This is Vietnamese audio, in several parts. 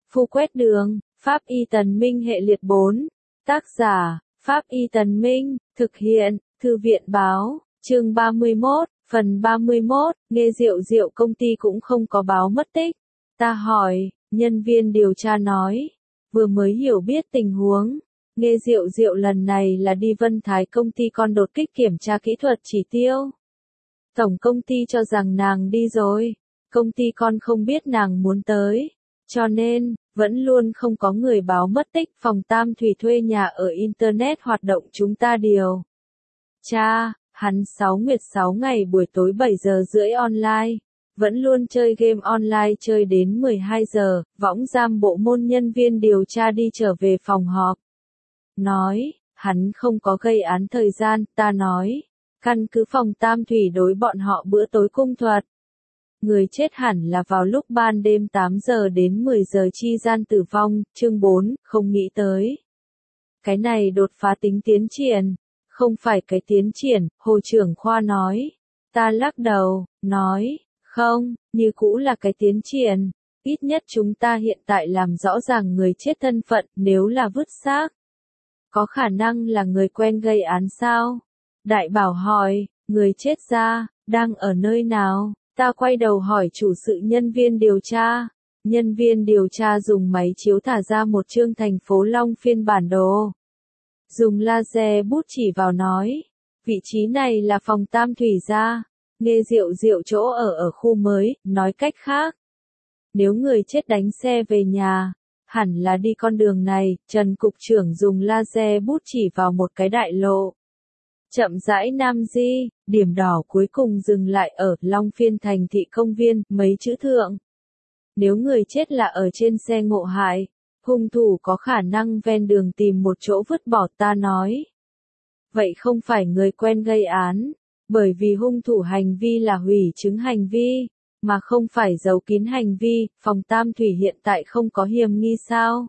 Phu quét đường, Pháp Y Tần Minh hệ liệt 4. Tác giả, Pháp Y Tần Minh, thực hiện, Thư viện báo, chương 31, phần 31, nghe rượu rượu công ty cũng không có báo mất tích. Ta hỏi, nhân viên điều tra nói, vừa mới hiểu biết tình huống. Nghe rượu rượu lần này là đi Vân Thái công ty con đột kích kiểm tra kỹ thuật chỉ tiêu. Tổng công ty cho rằng nàng đi rồi, công ty con không biết nàng muốn tới, cho nên, vẫn luôn không có người báo mất tích. Phòng Tam Thủy thuê nhà ở Internet hoạt động chúng ta điều tra, hắn 6 nguyệt 6 ngày buổi tối 7 giờ rưỡi online, vẫn luôn chơi game online chơi đến 12 giờ, võng giam bộ môn nhân viên điều tra đi trở về phòng họp. Nói, hắn không có gây án thời gian. Ta nói, căn cứ Phòng Tam Thủy đối bọn họ bữa tối cung thuật. Người chết hẳn là vào lúc ban đêm 8 giờ đến 10 giờ chi gian tử vong. Chương 4, không nghĩ tới. Cái này đột phá tính tiến triển. Không phải cái tiến triển, Hồ trưởng khoa nói. Ta lắc đầu, nói, không, như cũ là cái tiến triển. Ít nhất chúng ta hiện tại làm rõ ràng người chết thân phận, nếu là vứt xác. Có khả năng là người quen gây án sao? Đại Bảo hỏi, người chết ra, đang ở nơi nào? Ta quay đầu hỏi chủ sự nhân viên điều tra. Nhân viên điều tra dùng máy chiếu thả ra một chương thành phố Long phiên bản đồ. Dùng laser bút chỉ vào nói, vị trí này là phòng Tam Thủy ra. Nghe rượu rượu chỗ ở khu mới, nói cách khác. Nếu người chết đánh xe về nhà, hẳn là đi con đường này. Trần cục trưởng dùng laser bút chỉ vào một cái đại lộ. Chậm rãi Nam Di, điểm đỏ cuối cùng dừng lại ở Long Phiên thành thị công viên, mấy chữ thượng. Nếu người chết là ở trên xe ngộ hại, hung thủ có khả năng ven đường tìm một chỗ vứt bỏ. Ta nói. Vậy không phải người quen gây án, bởi vì hung thủ hành vi là hủy chứng hành vi, mà không phải giấu kín hành vi. Phòng Tam Thủy hiện tại không có hiểm nghi sao?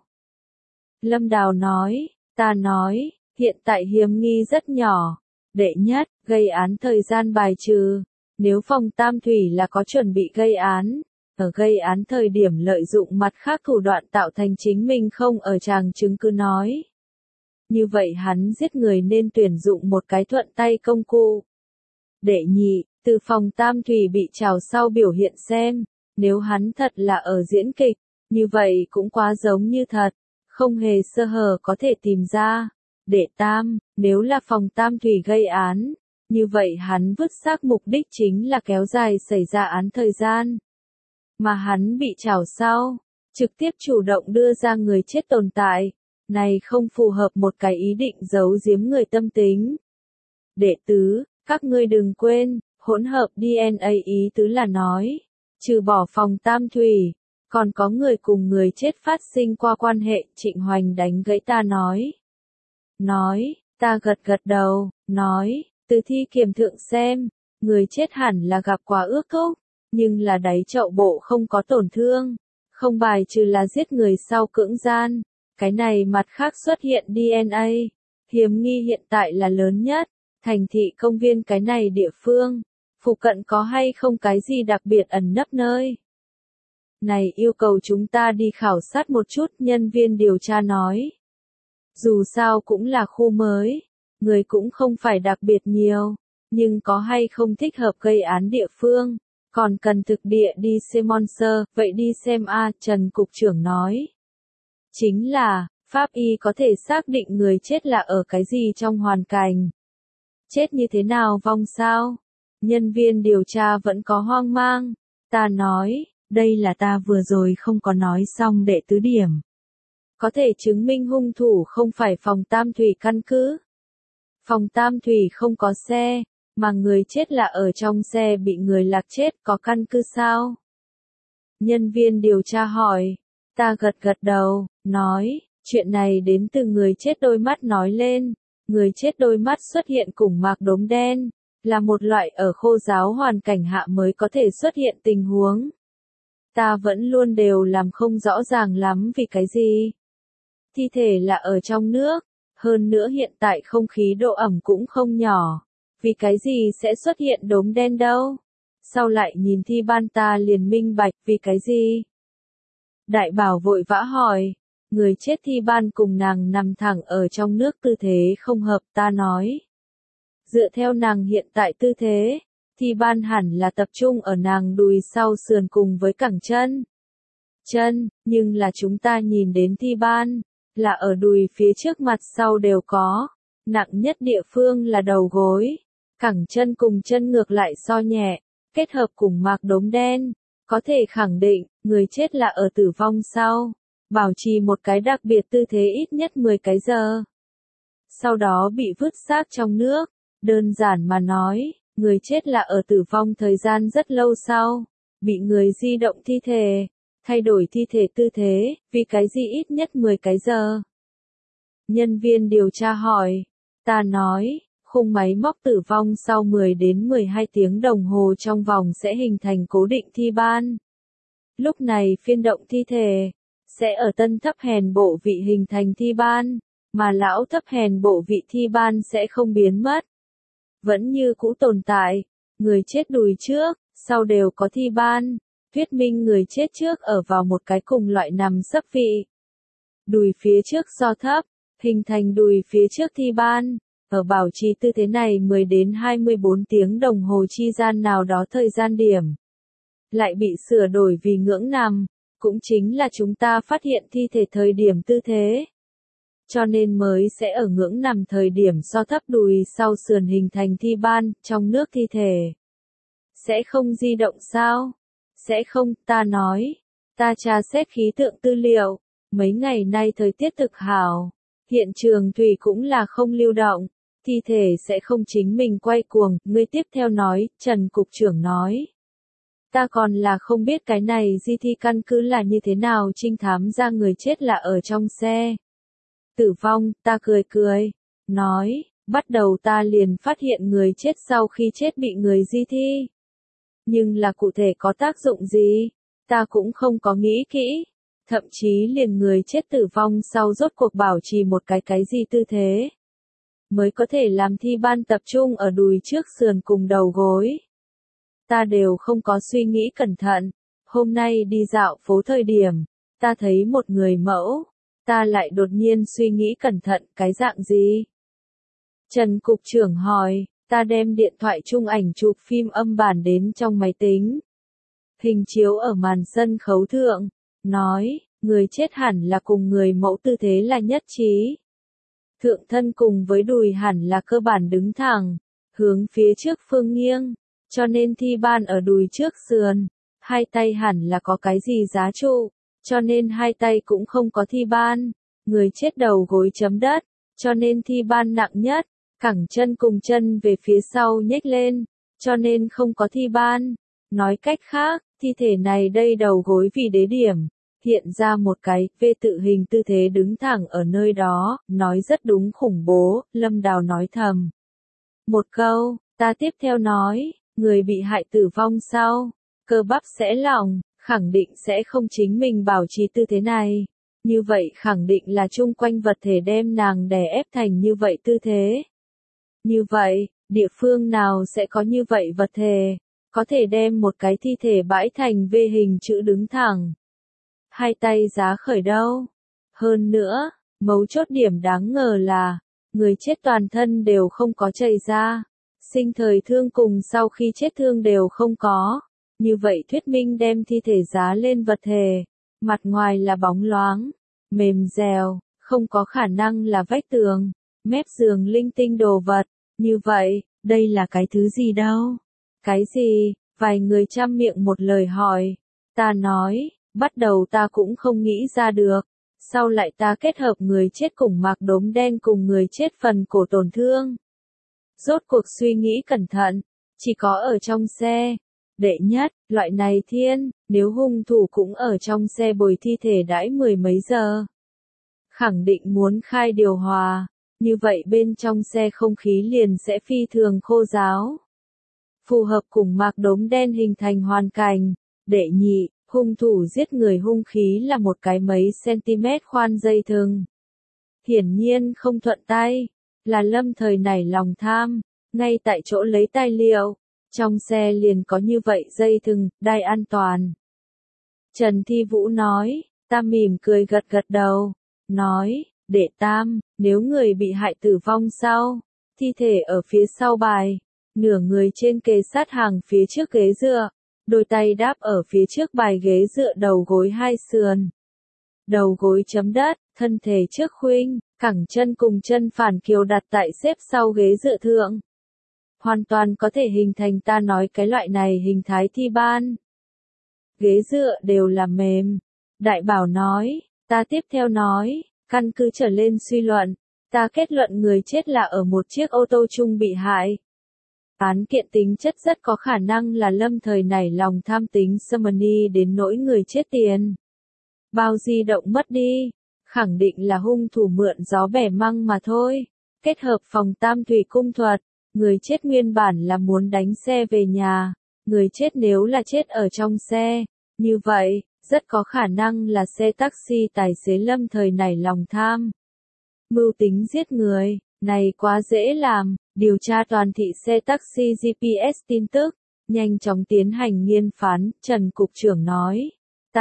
Lâm Đào nói. Ta nói, hiện tại hiểm nghi rất nhỏ. Đệ nhất, gây án thời gian bài trừ. Nếu Phòng Tam Thủy là có chuẩn bị gây án, ở gây án thời điểm lợi dụng mặt khác thủ đoạn tạo thành chính mình không ở tràng chứng cứ nói. Như vậy hắn giết người nên tuyển dụng một cái thuận tay công cụ. Đệ nhị, từ Phòng Tam Thủy bị trào sau biểu hiện xem, nếu hắn thật là ở diễn kịch, như vậy cũng quá giống như thật, không hề sơ hở có thể tìm ra. Đệ tam, nếu là Phòng Tam Thủy gây án, như vậy hắn vứt xác mục đích chính là kéo dài xảy ra án thời gian. Mà hắn bị trảo sau, trực tiếp chủ động đưa ra người chết tồn tại, này không phù hợp một cái ý định giấu giếm người tâm tính. Đệ tứ, các ngươi đừng quên, hỗn hợp DNA ý tứ là nói, trừ bỏ Phòng Tam Thủy, còn có người cùng người chết phát sinh qua quan hệ. Trịnh Hoành đánh gãy ta nói. Ta gật gật đầu, nói, từ thi kiểm thượng xem, người chết hẳn là gặp quá ước thúc, nhưng là đáy chậu bộ không có tổn thương, không bài trừ là giết người sau cưỡng gian. Cái này mặt khác xuất hiện DNA, hiểm nghi hiện tại là lớn nhất, thành thị công viên cái này địa phương, phụ cận có hay không cái gì đặc biệt ẩn nấp nơi? Này yêu cầu chúng ta đi khảo sát một chút, nhân viên điều tra nói. Dù sao cũng là khu mới, người cũng không phải đặc biệt nhiều, nhưng có hay không thích hợp gây án địa phương, còn cần thực địa đi xem Monster, vậy đi xem a. Trần cục trưởng nói. Chính là, pháp y có thể xác định người chết là ở cái gì trong hoàn cảnh. Chết như thế nào vong sao? Nhân viên điều tra vẫn có hoang mang. Ta nói, đây là ta vừa rồi không có nói xong đệ tứ điểm. Có thể chứng minh hung thủ không phải Phòng Tam Thủy căn cứ. Phòng Tam Thủy không có xe, mà người chết là ở trong xe bị người lạc chết, có căn cứ sao? Nhân viên điều tra hỏi. Ta gật gật đầu, nói, chuyện này đến từ người chết đôi mắt nói lên. Người chết đôi mắt xuất hiện cùng mạc đốm đen, là một loại ở khô ráo hoàn cảnh hạ mới có thể xuất hiện tình huống. Ta vẫn luôn đều làm không rõ ràng lắm vì cái gì. Thi thể là ở trong nước, hơn nữa hiện tại không khí độ ẩm cũng không nhỏ, vì cái gì sẽ xuất hiện đốm đen đâu? Sau lại nhìn thi ban ta liền minh bạch vì cái gì? Đại Bảo vội vã hỏi, người chết thi ban cùng nàng nằm thẳng ở trong nước tư thế không hợp, ta nói. Dựa theo nàng hiện tại tư thế, thi ban hẳn là tập trung ở nàng đùi sau sườn cùng với cẳng chân. Nhưng là chúng ta nhìn đến thi ban, là ở đùi phía trước mặt sau đều có, nặng nhất địa phương là đầu gối, cẳng chân cùng chân ngược lại so nhẹ, kết hợp cùng mạc đốm đen, có thể khẳng định, người chết là ở tử vong sau, bảo trì một cái đặc biệt tư thế ít nhất 10 cái giờ. Sau đó bị vứt xác trong nước, đơn giản mà nói, người chết là ở tử vong thời gian rất lâu sau, bị người di động thi thể, thay đổi thi thể tư thế, vì cái gì ít nhất 10 cái giờ. Nhân viên điều tra hỏi, ta nói, khung máy móc tử vong sau 10 đến 12 tiếng đồng hồ trong vòng sẽ hình thành cố định thi ban. Lúc này phiên động thi thể, sẽ ở tân thấp hèn bộ vị hình thành thi ban, mà lão thấp hèn bộ vị thi ban sẽ không biến mất. Vẫn như cũ tồn tại, người chết đùi trước, sau đều có thi ban, thuyết minh người chết trước ở vào một cái cùng loại nằm sấp vị. Đùi phía trước do thấp, hình thành đùi phía trước thi ban, ở bảo trì tư thế này 10 đến 24 tiếng đồng hồ chi gian nào đó thời gian điểm. Lại bị sửa đổi vì ngưỡng nằm, cũng chính là chúng ta phát hiện thi thể thời điểm tư thế. Cho nên mới sẽ ở ngưỡng nằm thời điểm so thấp đùi sau sườn hình thành thi ban, trong nước thi thể. Sẽ không di động sao? Sẽ không, ta nói. Ta tra xét khí tượng tư liệu, mấy ngày nay thời tiết thực hảo. Hiện trường thủy cũng là không lưu động, thi thể sẽ không chính mình quay cuồng, ngươi tiếp theo nói, Trần Cục trưởng nói. Ta còn là không biết cái này di thi căn cứ là như thế nào trinh thám ra người chết là ở trong xe. Tử vong, ta cười, nói, bắt đầu ta liền phát hiện người chết sau khi chết bị người di thi. Nhưng là cụ thể có tác dụng gì, ta cũng không có nghĩ kỹ. Thậm chí liền người chết tử vong sau rốt cuộc bảo trì một cái gì tư thế. Mới có thể làm thi ban tập trung ở đùi trước sườn cùng đầu gối. Ta đều không có suy nghĩ cẩn thận. Hôm nay đi dạo phố thời điểm, ta thấy một người mẫu. Ta lại đột nhiên suy nghĩ cẩn thận cái dạng gì? Trần Cục trưởng hỏi, ta đem điện thoại chung ảnh chụp phim âm bản đến trong máy tính. Hình chiếu ở màn sân khấu thượng, nói, người chết hẳn là cùng người mẫu tư thế là nhất trí. Thượng thân cùng với đùi hẳn là cơ bản đứng thẳng, hướng phía trước phương nghiêng, cho nên thi ban ở đùi trước sườn, hai tay hẳn là có cái gì giá trụ. Cho nên hai tay cũng không có thi ban, người chết đầu gối chấm đất, cho nên thi ban nặng nhất, cẳng chân cùng chân về phía sau nhếch lên, cho nên không có thi ban. Nói cách khác, thi thể này đây đầu gối vì đế điểm, hiện ra một cái V tự hình tư thế đứng thẳng ở nơi đó, nói rất đúng khủng bố, Lâm Đào nói thầm. Một câu, ta tiếp theo nói, người bị hại tử vong sau, cơ bắp sẽ lỏng. Khẳng định sẽ không chính mình bảo trì tư thế này. Như vậy khẳng định là chung quanh vật thể đem nàng đè ép thành như vậy tư thế. Như vậy, địa phương nào sẽ có như vậy vật thể, có thể đem một cái thi thể bãi thành V hình chữ đứng thẳng. Hai tay giá khởi đâu. Hơn nữa, mấu chốt điểm đáng ngờ là, người chết toàn thân đều không có chảy ra. Sinh thời thương cùng sau khi chết thương đều không có. Như vậy thuyết minh đem thi thể giá lên vật thể, mặt ngoài là bóng loáng, mềm dẻo, không có khả năng là vách tường, mép giường linh tinh đồ vật. Như vậy, đây là cái thứ gì đâu? Cái gì? Vài người chăm miệng một lời hỏi. Ta nói, bắt đầu ta cũng không nghĩ ra được. Sau lại ta kết hợp người chết cùng mạc đốm đen cùng người chết phần cổ tổn thương. Rốt cuộc suy nghĩ cẩn thận, chỉ có ở trong xe. Đệ nhất, loại này thiên, nếu hung thủ cũng ở trong xe bồi thi thể đãi 10 mấy giờ. Khẳng định muốn khai điều hòa, như vậy bên trong xe không khí liền sẽ phi thường khô ráo. Phù hợp cùng mạc đốm đen hình thành hoàn cảnh. Đệ nhị, hung thủ giết người hung khí là một cái mấy cm khoan dây thừng. Hiển nhiên không thuận tay, là Lâm thời nảy lòng tham, ngay tại chỗ lấy tài liệu. Trong xe liền có như vậy dây thừng, đai an toàn. Trần Thi Vũ nói, Ta mỉm cười gật gật đầu, nói, Đệ Tam, nếu người bị hại tử vong sau, thi thể ở phía sau bài, nửa người trên kề sát hàng phía trước ghế dựa, đôi tay đáp ở phía trước bài ghế dựa, đầu gối hai sườn. Đầu gối chấm đất, thân thể trước khuynh, cẳng chân cùng chân phản kiều đặt tại xếp sau ghế dựa thượng. Hoàn toàn có thể hình thành ta nói cái loại này hình thái thi ban. Ghế dựa đều là mềm. Đại bảo nói, ta tiếp theo nói, căn cứ trở lên suy luận, ta kết luận người chết là ở một chiếc ô tô chung bị hại. Án kiện tính chất rất có khả năng là lâm thời nảy lòng tham tính Samani đến nỗi người chết tiền. Bao di động mất đi, khẳng định là hung thủ mượn gió bẻ măng mà thôi. Kết hợp phòng tam thủy cung thuật, người chết nguyên bản là muốn đánh xe về nhà, người chết nếu là chết ở trong xe, như vậy, rất có khả năng là xe taxi tài xế lâm thời nảy lòng tham. Mưu tính giết người, này quá dễ làm, điều tra toàn thị xe taxi GPS tin tức, nhanh chóng tiến hành nghiên phán, Trần Cục trưởng nói.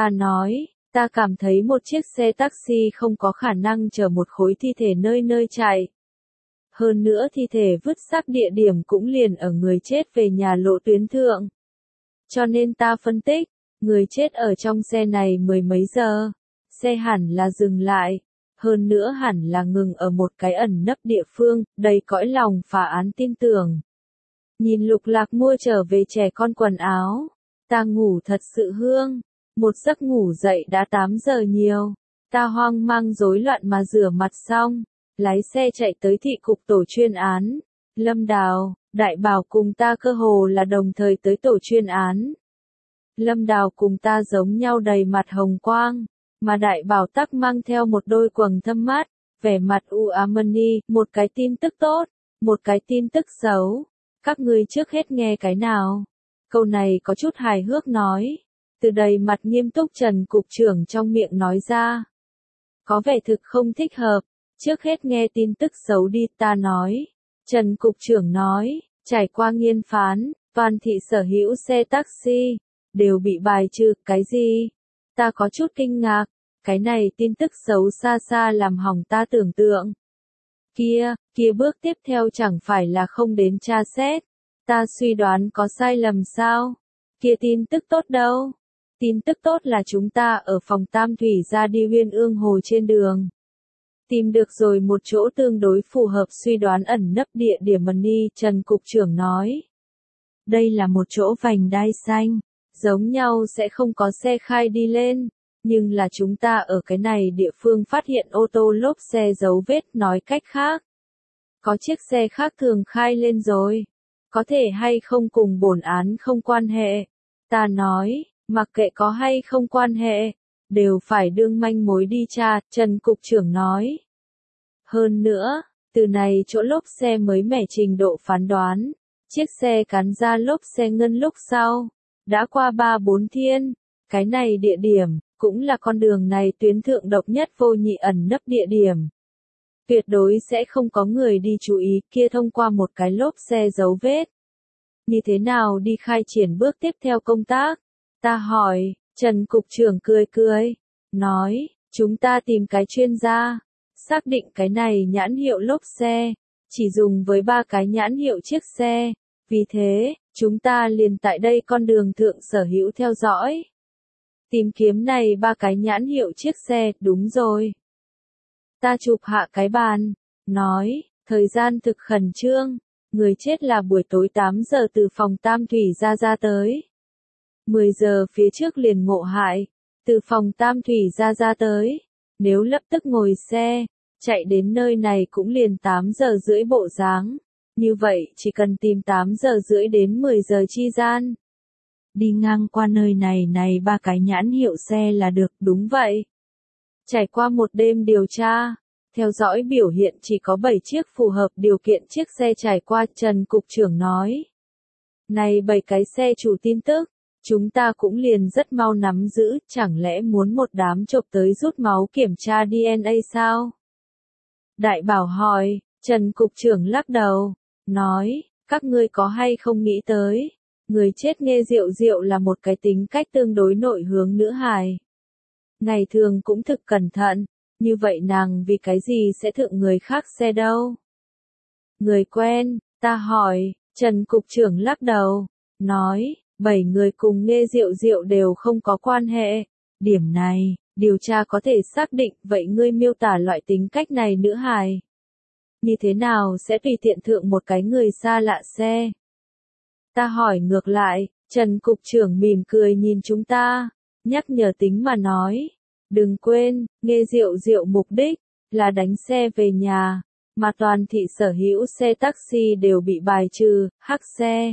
Ta cảm thấy một chiếc xe taxi không có khả năng chở một khối thi thể nơi nơi chạy. Hơn nữa thi thể vứt xác địa điểm cũng liền ở người chết về nhà lộ tuyến thượng. Cho nên ta phân tích, người chết ở trong xe này mười mấy giờ, xe hẳn là dừng lại, hơn nữa hẳn là ngừng ở một cái ẩn nấp địa phương, đầy cõi lòng phá án tin tưởng. Nhìn Lục Lạc mua trở về trẻ con quần áo, ta ngủ thật sự hương, một giấc ngủ dậy đã 8 giờ nhiều, ta hoang mang rối loạn mà rửa mặt xong, lái xe chạy tới thị cục tổ chuyên án, Lâm Đào, Đại Bảo cùng ta cơ hồ là đồng thời tới tổ chuyên án. Lâm Đào cùng ta giống nhau đầy mặt hồng quang, mà Đại Bảo tắc mang theo một đôi quầng thâm mắt, vẻ mặt u ám mani, một cái tin tức tốt, một cái tin tức xấu. Các ngươi trước hết nghe cái nào? Câu này có chút hài hước nói. Từ đầy mặt nghiêm túc Trần Cục trưởng trong miệng nói ra. Có vẻ thực không thích hợp. Trước hết nghe tin tức xấu đi, ta nói. Trần Cục trưởng nói, trải qua nghiên phán, toàn thị sở hữu xe taxi đều bị bài trừ. Cái gì? Ta có chút kinh ngạc. Cái này tin tức xấu xa xa làm hỏng ta tưởng tượng. Kia bước tiếp theo chẳng phải là không đến tra xét. Ta suy đoán có sai lầm sao? Kia tin tức tốt đâu? Tin tức tốt là chúng ta ở phòng Tam Thủy ra đi Uyên Ương Hồ trên đường. Tìm được rồi một chỗ tương đối phù hợp suy đoán ẩn nấp địa điểm Mani, Trần Cục trưởng nói. Đây là một chỗ vành đai xanh, giống nhau sẽ không có xe khai đi lên, nhưng là chúng ta ở cái này địa phương phát hiện ô tô lốp xe dấu vết, nói cách khác. Có chiếc xe khác thường khai lên rồi, có thể hay không cùng bổn án không quan hệ. Ta nói, mặc kệ có hay không quan hệ, đều phải đương manh mối đi tra, Trần Cục trưởng nói. Hơn nữa, từ này chỗ lốp xe mới mẻ trình độ phán đoán, chiếc xe cán ra lốp xe ngân lúc sau, đã qua 3-4 thiên, cái này địa điểm, cũng là con đường này tuyến thượng độc nhất vô nhị ẩn nấp địa điểm. Tuyệt đối sẽ không có người đi chú ý kia thông qua một cái lốp xe dấu vết. Như thế nào đi khai triển bước tiếp theo công tác? Ta hỏi, Trần Cục trưởng cười, nói, chúng ta tìm cái chuyên gia, xác định cái này nhãn hiệu lốp xe, chỉ dùng với 3 cái nhãn hiệu chiếc xe, vì thế, chúng ta liền tại đây con đường thượng sở hữu theo dõi. Tìm kiếm này 3 cái nhãn hiệu chiếc xe, đúng rồi. Ta chụp hạ cái bàn, nói, thời gian thực khẩn trương, người chết là buổi tối 8 giờ từ phòng Tam Thủy ra tới. 10 giờ phía trước liền ngộ hại, từ phòng Tam Thủy ra tới, nếu lập tức ngồi xe, chạy đến nơi này cũng liền 8 giờ rưỡi bộ dáng, như vậy chỉ cần tìm 8 giờ rưỡi đến 10 giờ chi gian. Đi ngang qua nơi này 3 cái nhãn hiệu xe là được, đúng vậy. Trải qua một đêm điều tra, theo dõi biểu hiện chỉ có 7 chiếc phù hợp điều kiện chiếc xe trải qua, Trần Cục trưởng nói. Này 7 cái xe chủ tin tức, chúng ta cũng liền rất mau nắm giữ, chẳng lẽ muốn một đám chộp tới rút máu kiểm tra DNA sao? Đại Bảo hỏi, Trần Cục trưởng lắc đầu, nói, các ngươi có hay không nghĩ tới, người chết Nghe Diệu Diệu là một cái tính cách tương đối nội hướng nữ hài. ngày thường cũng thực cẩn thận, như vậy nàng vì cái gì sẽ thượng người khác xe đâu? Người quen, ta hỏi, Trần Cục trưởng lắc đầu, nói, 7 người cùng Nghê Diệu Diệu đều không có quan hệ. Điểm này, điều tra có thể xác định, vậy ngươi miêu tả loại tính cách này nữ hài. Như thế nào sẽ tùy tiện thượng một cái người xa lạ xe? Ta hỏi ngược lại, Trần Cục trưởng mỉm cười nhìn chúng ta, nhắc nhở tính mà nói. Đừng quên, Nghê Diệu Diệu mục đích là đánh xe về nhà, mà toàn thị sở hữu xe taxi đều bị bài trừ, hắc xe.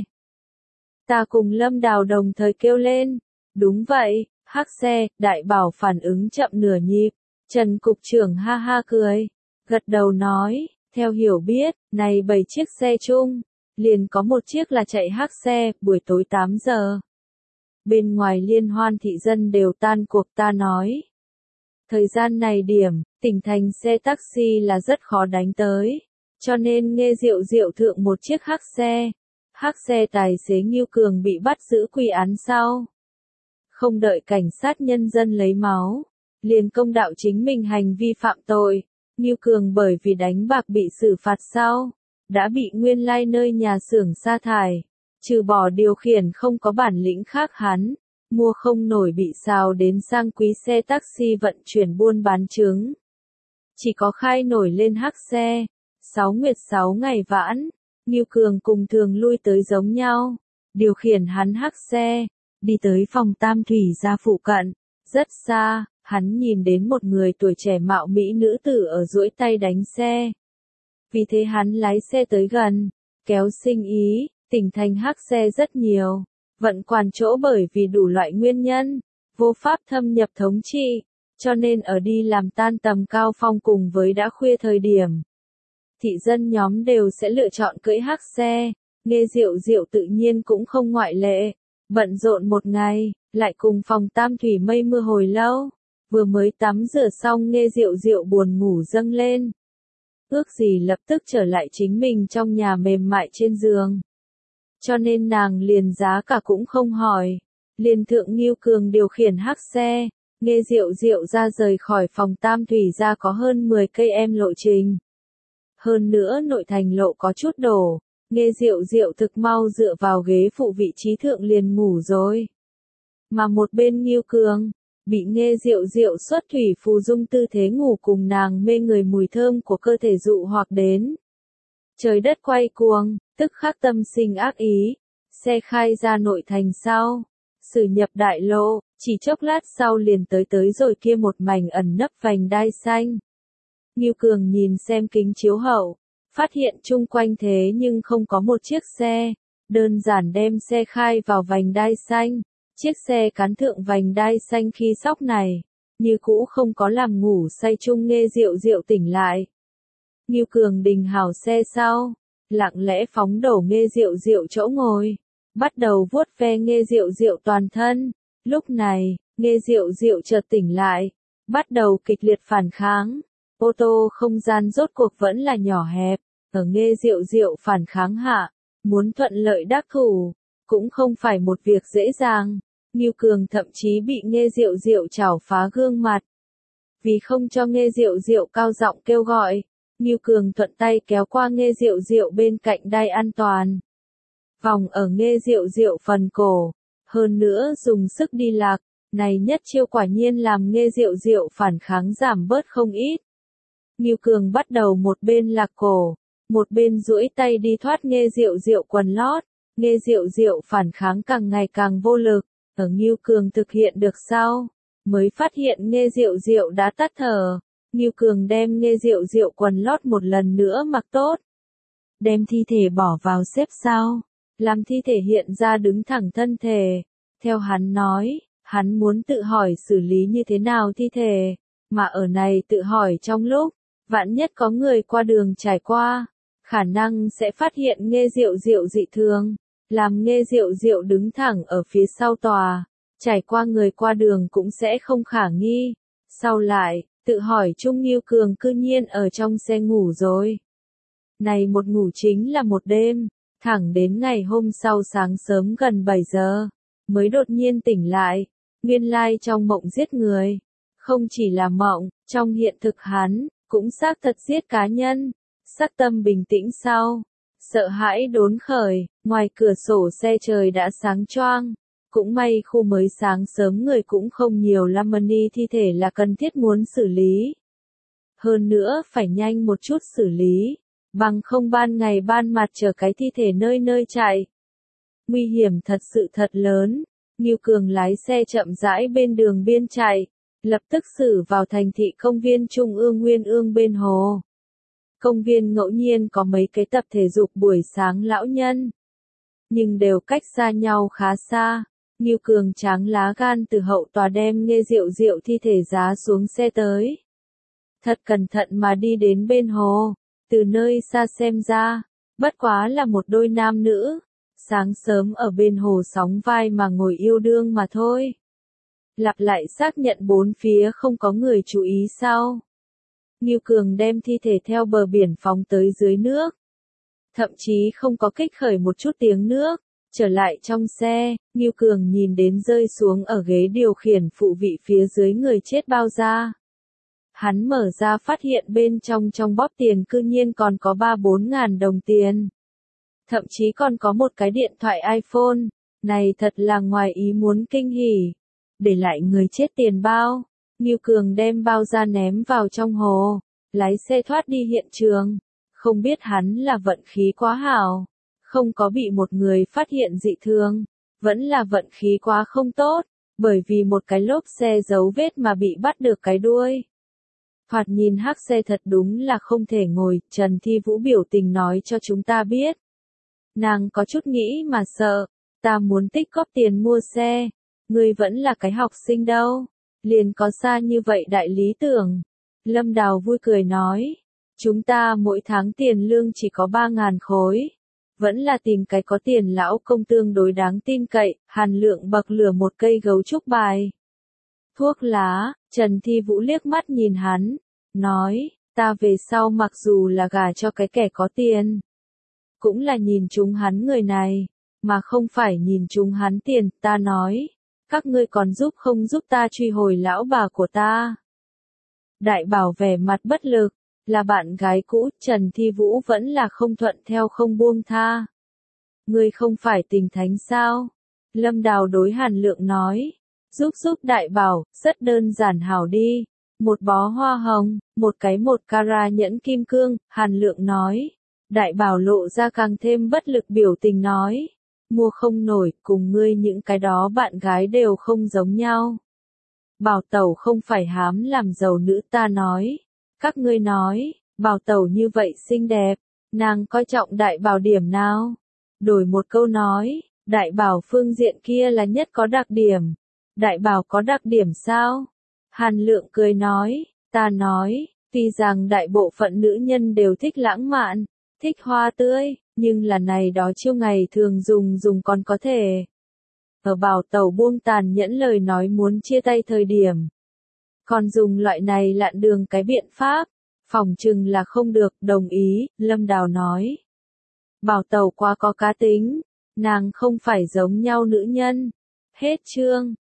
Ta cùng Lâm Đào đồng thời kêu lên. Đúng vậy, hắc xe, Đại Bảo phản ứng chậm nửa nhịp. Trần Cục trưởng ha ha cười, gật đầu nói, theo hiểu biết, này 7 chiếc xe chung, liền có một chiếc là chạy hắc xe, buổi tối 8 giờ. Bên ngoài liên hoan thị dân đều tan cuộc, ta nói. Thời gian này điểm, tỉnh thành xe taxi là rất khó đánh tới, cho nên Nghê Diệu Diệu thượng một chiếc hắc xe. Hắc xe tài xế Ngưu Cường bị bắt giữ quy án sau. Không đợi cảnh sát nhân dân lấy máu, liền công đạo chính mình hành vi phạm tội. Ngưu Cường bởi vì đánh bạc bị xử phạt sau, đã bị nguyên lai nơi nhà xưởng sa thải. Trừ bỏ điều khiển không có bản lĩnh khác hắn, mua không nổi bị xào đến sang quý xe taxi vận chuyển buôn bán trứng. Chỉ có khai nổi lên hắc xe, 6 nguyệt 6 ngày vãn. Ngưu Cường cùng thường lui tới giống nhau, điều khiển hắn hắc xe, đi tới phòng Tam Thủy gia phụ cận, rất xa, hắn nhìn đến một người tuổi trẻ mạo mỹ nữ tử ở duỗi tay đánh xe. Vì thế hắn lái xe tới gần, kéo sinh ý, tỉnh thành hắc xe rất nhiều, vận quản chỗ bởi vì đủ loại nguyên nhân, vô pháp thâm nhập thống trị, cho nên ở đi làm tan tầm cao phong cùng với đã khuya thời điểm. Thị dân nhóm đều sẽ lựa chọn cưỡi hắc xe, Nghê Diệu Diệu tự nhiên cũng không ngoại lệ. Bận rộn một ngày, lại cùng phòng Tam Thủy mây mưa hồi lâu, vừa mới tắm rửa xong Nghê Diệu Diệu buồn ngủ dâng lên. Ước gì lập tức trở lại chính mình trong nhà mềm mại trên giường. Cho nên nàng liền giá cả cũng không hỏi, liền thượng Ngưu Cường điều khiển hắc xe, Nghê Diệu Diệu ra rời khỏi phòng Tam Thủy ra có hơn 10 cây em lộ trình. Hơn nữa nội thành lộ có chút đổ, Nghê Diệu Diệu thực mau dựa vào ghế phụ vị trí thượng liền ngủ rồi. Mà một bên Ngưu Cường, bị Nghê Diệu Diệu xuất thủy phù dung tư thế ngủ cùng nàng mê người mùi thơm của cơ thể dụ hoặc đến. Trời đất quay cuồng, tức khắc tâm sinh ác ý, xe khai ra nội thành sau, xử nhập đại lộ, chỉ chốc lát sau liền tới rồi kia một mảnh ẩn nấp vành đai xanh. Ngưu Cường nhìn xem kính chiếu hậu, phát hiện chung quanh thế nhưng không có một chiếc xe, đơn giản đem xe khai vào vành đai xanh, chiếc xe cán thượng vành đai xanh khi sóc này, như cũ không có làm ngủ say chung Nghê Diệu Diệu tỉnh lại. Ngưu Cường đình hào xe sau, lặng lẽ phóng đổ Nghê Diệu Diệu chỗ ngồi, bắt đầu vuốt ve Nghê Diệu Diệu toàn thân. Lúc này, Nghê Diệu Diệu chợt tỉnh lại, bắt đầu kịch liệt phản kháng. Ô tô không gian rốt cuộc vẫn là nhỏ hẹp, ở Nghê Diệu Diệu phản kháng hạ, muốn thuận lợi đắc thủ, cũng không phải một việc dễ dàng. Ngưu Cường thậm chí bị Nghê Diệu Diệu chảo phá gương mặt. Vì không cho Nghê Diệu Diệu cao giọng kêu gọi, Ngưu Cường thuận tay kéo qua Nghê Diệu Diệu bên cạnh đai an toàn. Vòng ở Nghê Diệu Diệu phần cổ, hơn nữa dùng sức đi lạc, này nhất chiêu quả nhiên làm Nghê Diệu Diệu phản kháng giảm bớt không ít. Ngưu Cường bắt đầu một bên lạc cổ, một bên duỗi tay đi thoát Nghê Diệu Diệu quần lót. Nghê Diệu Diệu phản kháng càng ngày càng vô lực, ở Ngưu Cường thực hiện được sau, mới phát hiện Nghê Diệu Diệu đã tắt thở. Ngưu Cường đem Nghê Diệu Diệu quần lót một lần nữa mặc tốt, đem thi thể bỏ vào xếp sau, làm thi thể hiện ra đứng thẳng thân thể. Theo hắn nói, hắn muốn tự hỏi xử lý như thế nào thi thể, mà ở này tự hỏi trong lúc, vạn nhất có người qua đường trải qua, khả năng sẽ phát hiện Nghê Diệu Diệu dị thường, làm Nghê Diệu Diệu đứng thẳng ở phía sau tòa, trải qua người qua đường cũng sẽ không khả nghi. Sau lại, tự hỏi Trung Ngưu Cường cư nhiên ở trong xe ngủ rồi. Này một ngủ chính là một đêm, thẳng đến ngày hôm sau sáng sớm gần 7 giờ, mới đột nhiên tỉnh lại, nguyên lai trong mộng giết người. Không chỉ là mộng, trong hiện thực hắn, cũng xác thật giết cá nhân. Sắc tâm bình tĩnh sau. Sợ hãi đốn khởi, ngoài cửa sổ xe trời đã sáng choang. Cũng may khu mới sáng sớm người cũng không nhiều Lamani thi thể là cần thiết muốn xử lý. Hơn nữa phải nhanh một chút xử lý. Bằng không ban ngày ban mặt chờ cái thi thể nơi nơi chạy. Nguy hiểm thật sự thật lớn. Ngưu Cường lái xe chậm rãi bên đường biên chạy. Lập tức xử vào thành thị công viên Trung ương Nguyên Ương bên hồ. Công viên ngẫu nhiên có mấy cái tập thể dục buổi sáng lão nhân. Nhưng đều cách xa nhau khá xa. Ngưu Cường tráng lá gan từ hậu tòa đem Nghê Diệu Diệu thi thể giá xuống xe tới. Thật cẩn thận mà đi đến bên hồ. Từ nơi xa xem ra, bất quá là một đôi nam nữ. Sáng sớm ở bên hồ sóng vai mà ngồi yêu đương mà thôi. Lặp lại xác nhận bốn phía không có người chú ý sau. Ngưu Cường đem thi thể theo bờ biển phóng tới dưới nước. Thậm chí không có kích khởi một chút tiếng nước. Trở lại trong xe, Ngưu Cường nhìn đến rơi xuống ở ghế điều khiển phụ vị phía dưới người chết bao da. Hắn mở ra phát hiện bên trong bóp tiền cư nhiên còn có 3-4 ngàn đồng tiền. Thậm chí còn có một cái điện thoại iPhone. Này thật là ngoài ý muốn kinh hỉ. Để lại người chết tiền bao. Ngưu Cường đem bao ra ném vào trong hồ. Lái xe thoát đi hiện trường. Không biết hắn là vận khí quá hảo. Không có bị một người phát hiện dị thường. Vẫn là vận khí quá không tốt. Bởi vì một cái lốp xe dấu vết mà bị bắt được cái đuôi. Thoạt nhìn hắc xe thật đúng là không thể ngồi. Trần Thi Vũ biểu tình nói cho chúng ta biết. Nàng có chút nghĩ mà sợ. Ta muốn tích góp tiền mua xe. Ngươi vẫn là cái học sinh đâu. Liền có xa như vậy đại lý tưởng. Lâm Đào vui cười nói. Chúng ta mỗi tháng tiền lương chỉ có 3.000 khối. Vẫn là tìm cái có tiền lão công tương đối đáng tin cậy. Hàn Lượng bậc lửa một cây gấu trúc bài. Thuốc lá, Trần Thi Vũ liếc mắt nhìn hắn. Nói, ta về sau mặc dù là gả cho cái kẻ có tiền. Cũng là nhìn chúng hắn người này. Mà không phải nhìn chúng hắn tiền. Ta nói. Các ngươi còn giúp không giúp ta truy hồi lão bà của ta. Đại Bảo vẻ mặt bất lực. Là bạn gái cũ, Trần Thi Vũ vẫn là không thuận theo không buông tha. Ngươi không phải tình thánh sao? Lâm Đào đối Hàn Lượng nói. Giúp Đại Bảo, rất đơn giản hảo đi. Một bó hoa hồng, một carat nhẫn kim cương, Hàn Lượng nói. Đại Bảo lộ ra càng thêm bất lực biểu tình nói. Mua không nổi, cùng ngươi những cái đó bạn gái đều không giống nhau. Bảo Tẩu không phải hám làm giàu nữ ta nói. Các ngươi nói, Bảo Tẩu như vậy xinh đẹp, nàng coi trọng Đại Bảo điểm nào? Đổi một câu nói, Đại Bảo phương diện kia là nhất có đặc điểm. Đại Bảo có đặc điểm sao? Hàn Lượng cười nói, ta nói, tuy rằng đại bộ phận nữ nhân đều thích lãng mạn, thích hoa tươi, nhưng là này đó chiêu ngày thường dùng còn có thể. Ở Bảo Tẩu buông tàn nhẫn lời nói muốn chia tay thời điểm. Còn dùng loại này lạn đường cái biện pháp, phỏng chừng là không được, đồng ý, Lâm Đào nói. Bảo Tẩu quá có cá tính, nàng không phải giống nhau nữ nhân. Hết chương.